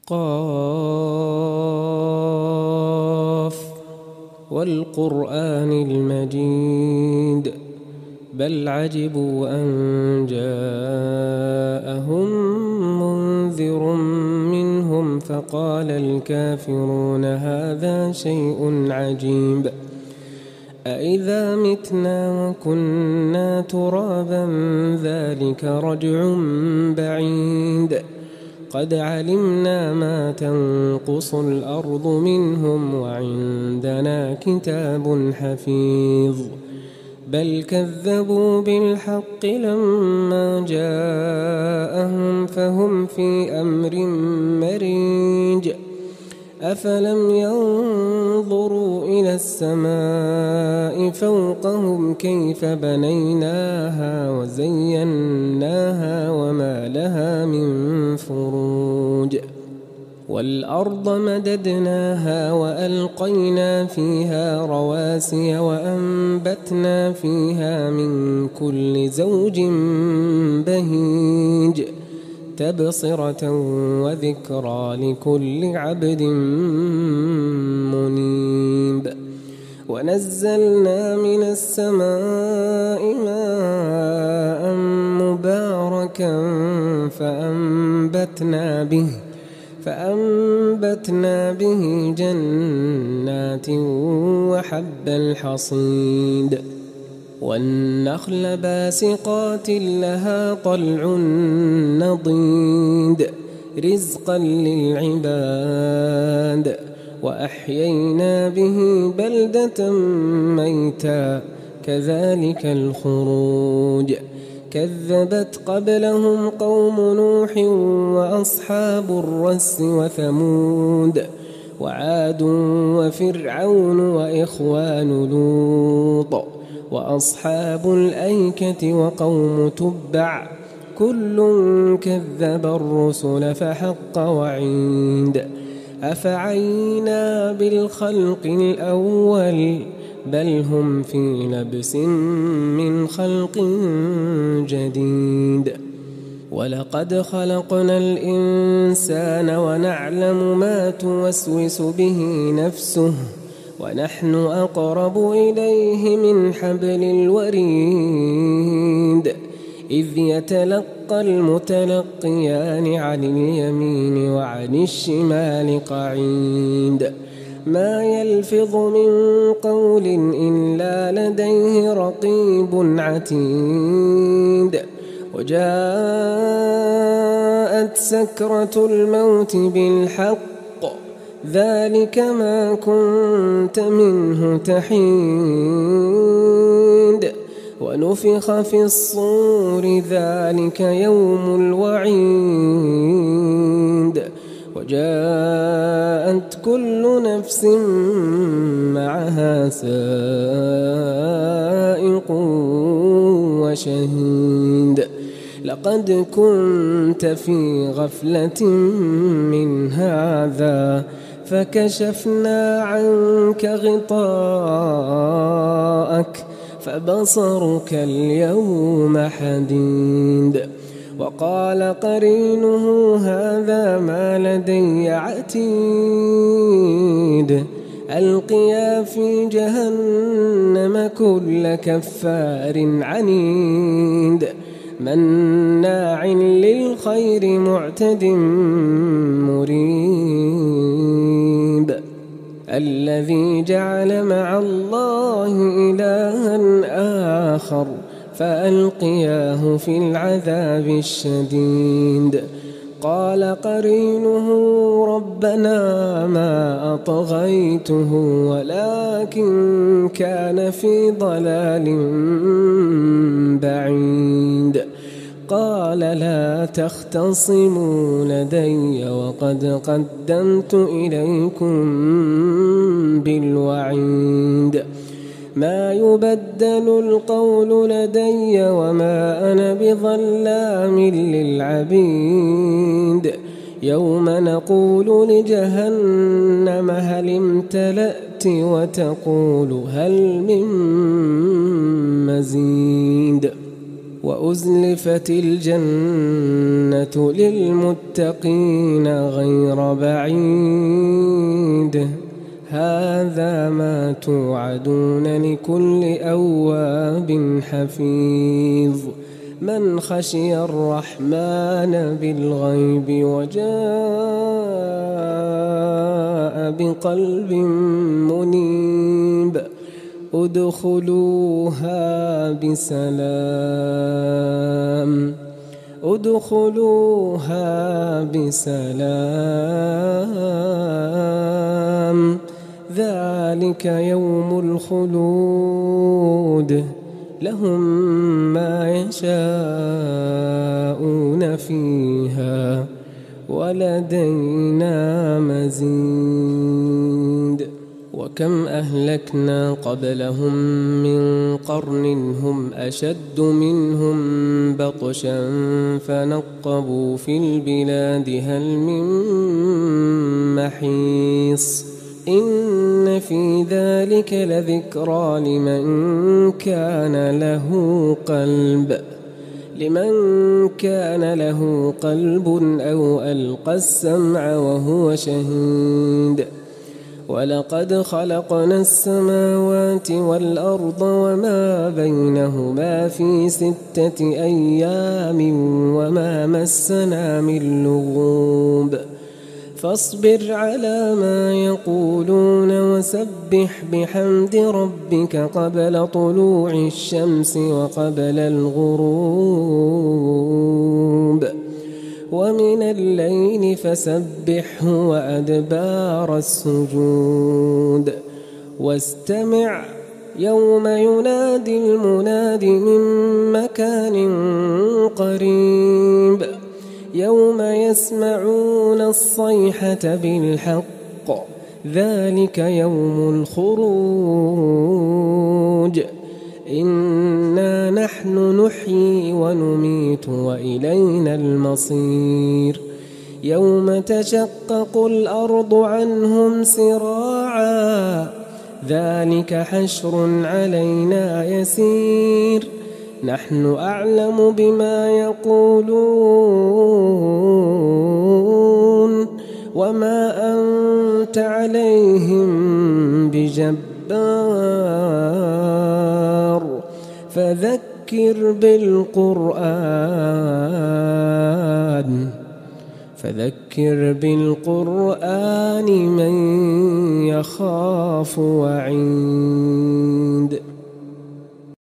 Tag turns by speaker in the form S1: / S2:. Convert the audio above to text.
S1: قاف والقرآن المجيد بل عجبوا أن جاءهم منذر منهم فقال الكافرون هذا شيء عجيب أإذا متنا وكنا ترابا ذلك رجع بعيد قد علمنا ما تنقص الأرض منهم وعندنا كتاب حفيظ بل كذبوا بالحق لما جاءهم فهم في أمر مريج أفلم ينظروا إلى السماء فوقهم كيف بنيناها وزيناها وما لها من فروج والأرض مددناها وألقينا فيها رواسي وأنبتنا فيها من كل زوج بهيج تبصرة وذكرى لكل عبد منيب ونزلنا من السماء ماء مباركا فأنبتنا به جنات وحب الحصيد والنخل باسقات لها طلع نضيد رزقا للعباد وأحيينا به بلدة ميتا كذلك الخروج كذبت قبلهم قوم نوح وأصحاب الرس وثمود وعاد وفرعون وإخوان لوط وأصحاب الأيكة وقوم تبع كل كذب الرسل فحق وعيد أفعينا بالخلق الأول بل هم في لبس من خلق جديد ولقد خلقنا الإنسان ونعلم ما توسوس به نفسه ونحن أقرب إليه من حبل الوريد إذ يتلقى المتلقيان عن اليمين وعن الشمال قعيد ما يلفظ من قول إلا لديه رقيب عتيد وجاءت سكرة الموت بالحق ذلك ما كنت منه تحيد ونفخ في الصور ذلك يوم الوعيد وجاءت كل نفس معها سائق وشهيد لقد كنت في غفلة من هذا فكشفنا عنك غطاءك فبصرك اليوم حديد وقال قرينه هذا ما لدي عتيد ألقيا في جهنم كل كفار عنيد مناع للخير معتد مريب الذي جعل مع الله إلها آخر فألقياه في العذاب الشديد قال قرينه ربنا ما أطغيته ولكن كان في ضلال بعيد قال لا تختصموا لدي وقد قدمت إليكم بالوعيد ما يبدل القول لدي وما أنا بظلام للعبيد يوم نقول لجهنم هل امتلأت وتقول هل من مزيد وأزلفت الجنة للمتقين غير بعيد هذا ما توعدون لكل أواب حفيظ من خشي الرحمن بالغيب وجاء بقلب منيب ادخلوها بسلام ذلك يوم الخلود لهم ما يشاءون فيها ولدينا مزيد وكم أهلكنا قبلهم من قرن هم أشد منهم بطشا فنقبوا في البلاد هل من محيص إن في ذلك لذكرى لمن كان له قلب أو ألقى السمع وهو شهيد ولقد خلقنا السماوات والأرض وما بينهما في 6 أيام وما مسنا من لغوب فاصبر على ما يقولون وسبح بحمد ربك قبل طلوع الشمس وقبل الغروب ومن الليل فسبحه وأدبار السجود واستمع يوم ينادي المناد من مكان قريب يوم يسمعون الصيحة بالحق ذلك يوم الخروج إنا نحن نحيي ونميت وإلينا المصير يوم تشقق الأرض عنهم سراعا ذلك حشر علينا يسير نحن أعلم بما يقولون وما أنت عليهم بجبار فذكر بالقرآن من يخاف وعيد.